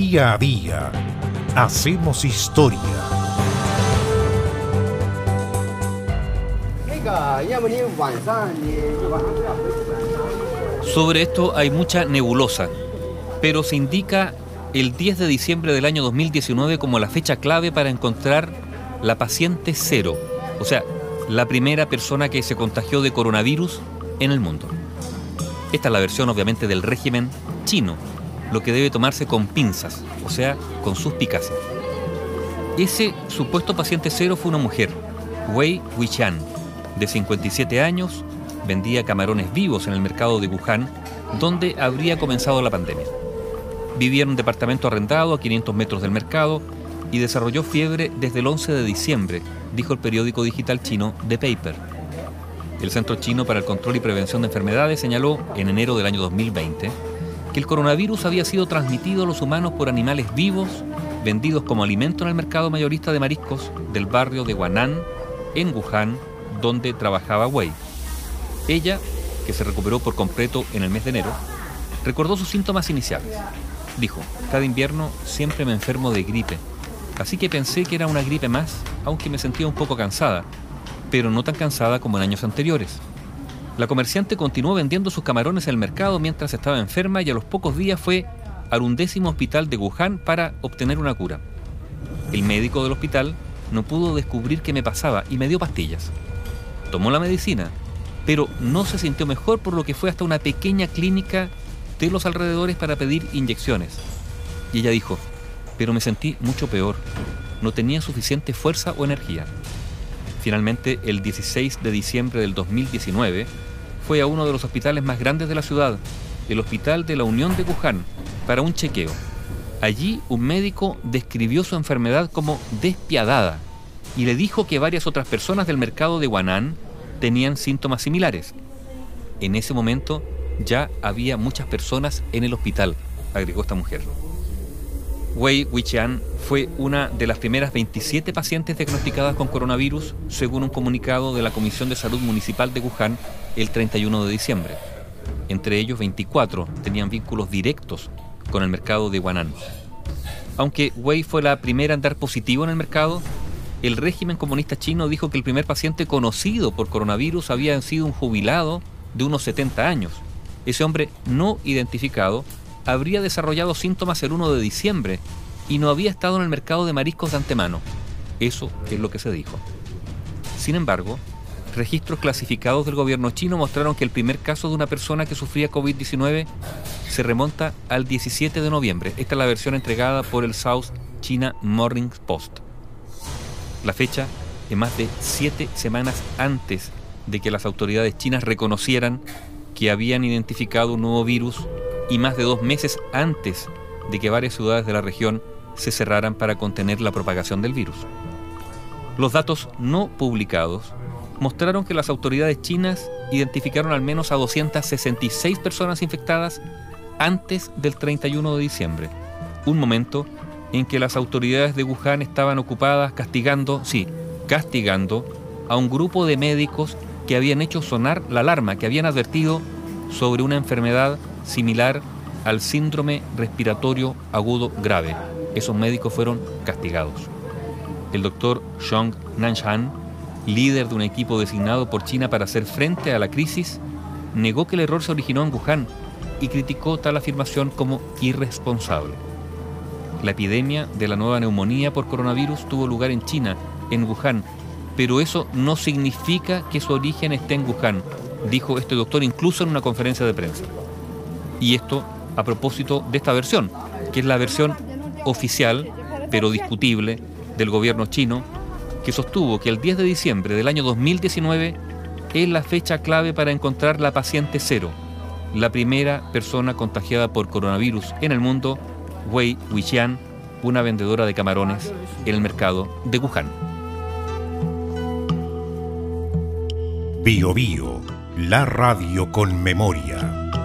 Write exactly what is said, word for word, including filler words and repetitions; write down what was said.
Día a día hacemos historia. Sobre esto hay mucha nebulosa, pero se indica el diez de diciembre del año dos mil diecinueve como la fecha clave para encontrar la paciente cero, o sea, la primera persona que se contagió de coronavirus en el mundo. Esta es la versión obviamente del régimen chino, lo que debe tomarse con pinzas, o sea, con suspicacia. Ese supuesto paciente cero fue una mujer, Wei Wuxian, de cincuenta y siete años, vendía camarones vivos en el mercado de Wuhan, donde habría comenzado la pandemia. Vivía en un departamento arrendado a quinientos metros del mercado y desarrolló fiebre desde el once de diciembre, dijo el periódico digital chino The Paper. El Centro Chino para el Control y Prevención de Enfermedades señaló en enero del año dos mil veinte que el coronavirus había sido transmitido a los humanos por animales vivos vendidos como alimento en el mercado mayorista de mariscos del barrio de Guanan, en Wuhan, donde trabajaba Wei. Ella, que se recuperó por completo en el mes de enero, recordó sus síntomas iniciales. Dijo: cada invierno siempre me enfermo de gripe, así que pensé que era una gripe más, aunque me sentía un poco cansada, pero no tan cansada como en años anteriores. La comerciante continuó vendiendo sus camarones en el mercado mientras estaba enferma y a los pocos días fue al undécimo hospital de Wuhan para obtener una cura. El médico del hospital no pudo descubrir qué me pasaba y me dio pastillas. Tomó la medicina, pero no se sintió mejor, por lo que fue hasta una pequeña clínica de los alrededores para pedir inyecciones. Y ella dijo: pero me sentí mucho peor, no tenía suficiente fuerza o energía. Finalmente, el dieciséis de diciembre del dos mil diecinueve, fue a uno de los hospitales más grandes de la ciudad, el Hospital de la Unión de Wuhan, para un chequeo. Allí, un médico describió su enfermedad como despiadada y le dijo que varias otras personas del mercado de Guanan tenían síntomas similares. En ese momento, ya había muchas personas en el hospital, agregó esta mujer. Wei Wuxian fue una de las primeras veintisiete pacientes diagnosticadas con coronavirus, según un comunicado de la Comisión de Salud Municipal de Wuhan el treinta y uno de diciembre. Entre ellos, veinticuatro tenían vínculos directos con el mercado de Guanan. Aunque Wei fue la primera en dar positivo en el mercado, el régimen comunista chino dijo que el primer paciente conocido por coronavirus había sido un jubilado de unos setenta años. Ese hombre no identificado habría desarrollado síntomas el uno de diciembre y no había estado en el mercado de mariscos de antemano. Eso es lo que se dijo. Sin embargo, registros clasificados del gobierno chino mostraron que el primer caso de una persona que sufría COVID diecinueve se remonta al diecisiete de noviembre. Esta es la versión entregada por el South China Morning Post. La fecha es más de siete semanas antes de que las autoridades chinas reconocieran que habían identificado un nuevo virus y más de dos meses antes de que varias ciudades de la región se cerraran para contener la propagación del virus. Los datos no publicados mostraron que las autoridades chinas identificaron al menos a doscientas sesenta y seis personas infectadas antes del treinta y uno de diciembre, un momento en que las autoridades de Wuhan estaban ocupadas castigando, sí, castigando a un grupo de médicos que habían hecho sonar la alarma, que habían advertido sobre una enfermedad similar al síndrome respiratorio agudo grave. Esos médicos fueron castigados. El doctor Zhong Nanshan, líder de un equipo designado por China para hacer frente a la crisis, negó que el error se originó en Wuhan y criticó tal afirmación como irresponsable. La epidemia de la nueva neumonía por coronavirus tuvo lugar en China, en Wuhan, pero eso no significa que su origen esté en Wuhan, dijo este doctor incluso en una conferencia de prensa. Y esto a propósito de esta versión, que es la versión oficial, pero discutible, del gobierno chino, que sostuvo que el diez de diciembre del año dos mil diecinueve es la fecha clave para encontrar la paciente cero, la primera persona contagiada por coronavirus en el mundo, Wei Wuxian, una vendedora de camarones en el mercado de Wuhan. Bio Bio, la radio con memoria.